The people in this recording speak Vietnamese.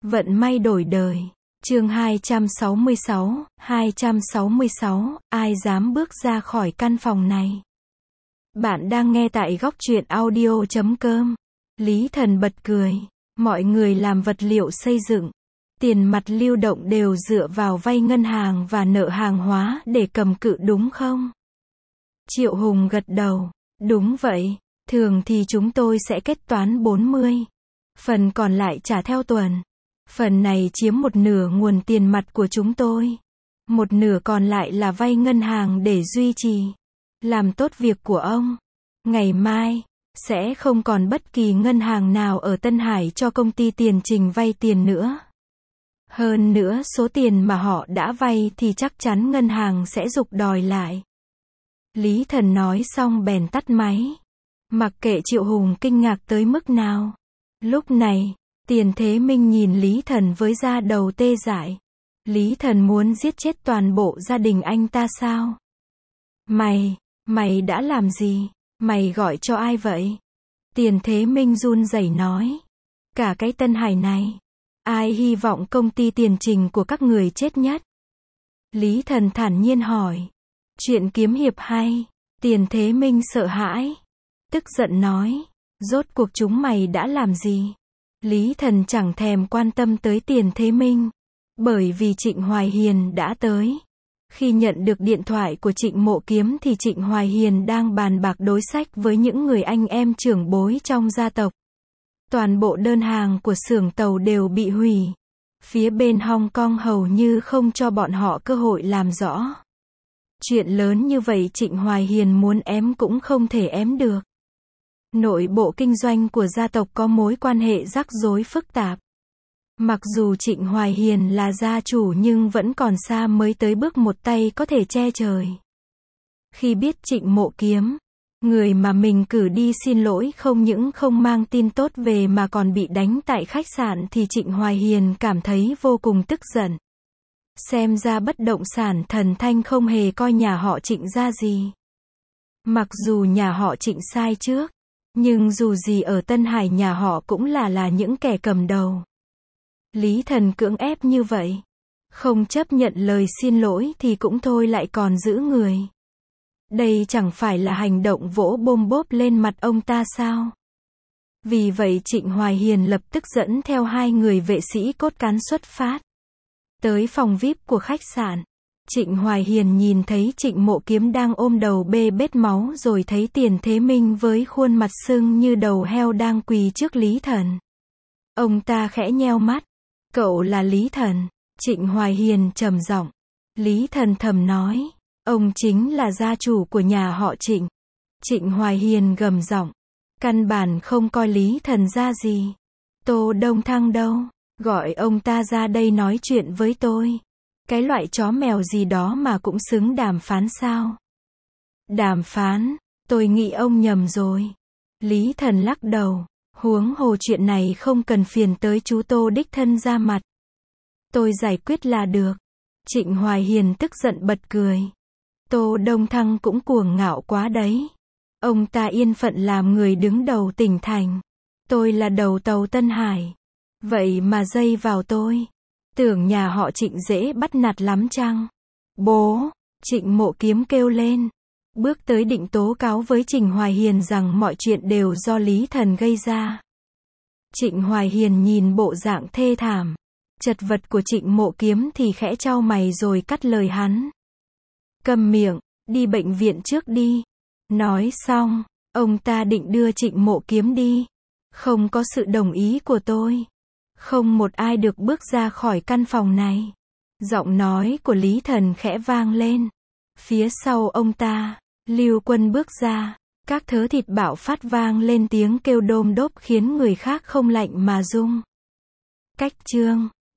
Vận may đổi đời. Chương 266, ai dám bước ra khỏi căn phòng này? Bạn đang nghe tại góc truyện audio.com. Lý Thần bật cười. Mọi người làm vật liệu xây dựng, tiền mặt lưu động đều dựa vào vay ngân hàng và nợ hàng hóa để cầm cự đúng không? Triệu Hùng gật đầu. Đúng vậy, thường thì chúng tôi sẽ kết toán 40. Phần còn lại trả theo tuần. Phần này chiếm một nửa nguồn tiền mặt của chúng tôi. Một nửa còn lại là vay ngân hàng để duy trì. Làm tốt việc của ông. Ngày mai, sẽ không còn bất kỳ ngân hàng nào ở Tân Hải cho công ty Tiền Trình vay tiền nữa. Hơn nữa số tiền mà họ đã vay thì chắc chắn ngân hàng sẽ giục đòi lại. Lý Thần nói xong bèn tắt máy. Mặc kệ Triệu Hùng kinh ngạc tới mức nào. Lúc này, Tiền Thế Minh nhìn Lý Thần với da đầu tê dại. Lý Thần muốn giết chết toàn bộ gia đình anh ta sao? Mày đã làm gì? Mày gọi cho ai vậy? Tiền Thế Minh run rẩy nói. Cả cái Tân Hải này, ai hy vọng công ty Tiền Trình của các người chết nhất? Lý Thần thản nhiên hỏi. Chuyện kiếm hiệp hay? Tiền Thế Minh sợ hãi. Tức giận nói. Rốt cuộc chúng mày đã làm gì? Lý Thần chẳng thèm quan tâm tới Tiền Thế Minh. Bởi vì Trịnh Hoài Hiền đã tới. Khi nhận được điện thoại của Trịnh Mộ Kiếm thì Trịnh Hoài Hiền đang bàn bạc đối sách với những người anh em trưởng bối trong gia tộc. Toàn bộ đơn hàng của xưởng tàu đều bị hủy. Phía bên Hong Kong hầu như không cho bọn họ cơ hội làm rõ. Chuyện lớn như vậy Trịnh Hoài Hiền muốn ém cũng không thể ém được. Nội bộ kinh doanh của gia tộc có mối quan hệ rắc rối phức tạp. Mặc dù Trịnh Hoài Hiền là gia chủ nhưng vẫn còn xa mới tới bước một tay có thể che trời. Khi biết Trịnh Mộ Kiếm, người mà mình cử đi xin lỗi không những không mang tin tốt về mà còn bị đánh tại khách sạn thì Trịnh Hoài Hiền cảm thấy vô cùng tức giận. Xem ra bất động sản Thần Thanh không hề coi nhà họ Trịnh ra gì. Mặc dù nhà họ Trịnh sai trước, nhưng dù gì ở Tân Hải nhà họ cũng là những kẻ cầm đầu. Lý Thần cưỡng ép như vậy, không chấp nhận lời xin lỗi thì cũng thôi lại còn giữ người. Đây chẳng phải là hành động vỗ bôm bốp lên mặt ông ta sao? Vì vậy Trịnh Hoài Hiền lập tức dẫn theo 2 người vệ sĩ cốt cán xuất phát. Tới phòng VIP của khách sạn, Trịnh Hoài Hiền nhìn thấy Trịnh Mộ Kiếm đang ôm đầu bê bết máu rồi thấy Tiền Thế Minh với khuôn mặt sưng như đầu heo đang quỳ trước Lý Thần. Ông ta khẽ nheo mắt. Cậu là Lý Thần? Trịnh Hoài Hiền trầm giọng. Lý Thần thầm nói. Ông chính là gia chủ của nhà họ Trịnh. Trịnh Hoài Hiền gầm giọng. Căn bản không coi Lý Thần ra gì. Tô Đông Thăng đâu? Gọi ông ta ra đây nói chuyện với tôi. Cái loại chó mèo gì đó mà cũng xứng đàm phán sao? Đàm phán? Tôi nghĩ ông nhầm rồi. Lý Thần lắc đầu. Huống hồ chuyện này không cần phiền tới chú Tô đích thân ra mặt. Tôi giải quyết là được. Trịnh Hoài Hiền tức giận bật cười. Tô Đông Thăng cũng cuồng ngạo quá đấy. Ông ta yên phận làm người đứng đầu tỉnh thành. Tôi là đầu tàu Tân Hải. Vậy mà dây vào tôi. Tưởng nhà họ Trịnh dễ bắt nạt lắm chăng? Bố! Trịnh Mộ Kiếm kêu lên. Bước tới định tố cáo với Trịnh Hoài Hiền rằng mọi chuyện đều do Lý Thần gây ra. Trịnh Hoài Hiền nhìn bộ dạng thê thảm, chật vật của Trịnh Mộ Kiếm thì khẽ chau mày rồi cắt lời hắn. Câm miệng, đi bệnh viện trước đi. Nói xong, ông ta định đưa Trịnh Mộ Kiếm đi. Không có sự đồng ý của tôi, không một ai được bước ra khỏi căn phòng này. Giọng nói của Lý Thần khẽ vang lên. Phía sau ông ta, Lưu Quân bước ra, các thớ thịt bạo phát vang lên tiếng kêu đôm đốp khiến người khác không lạnh mà rung. Cách chương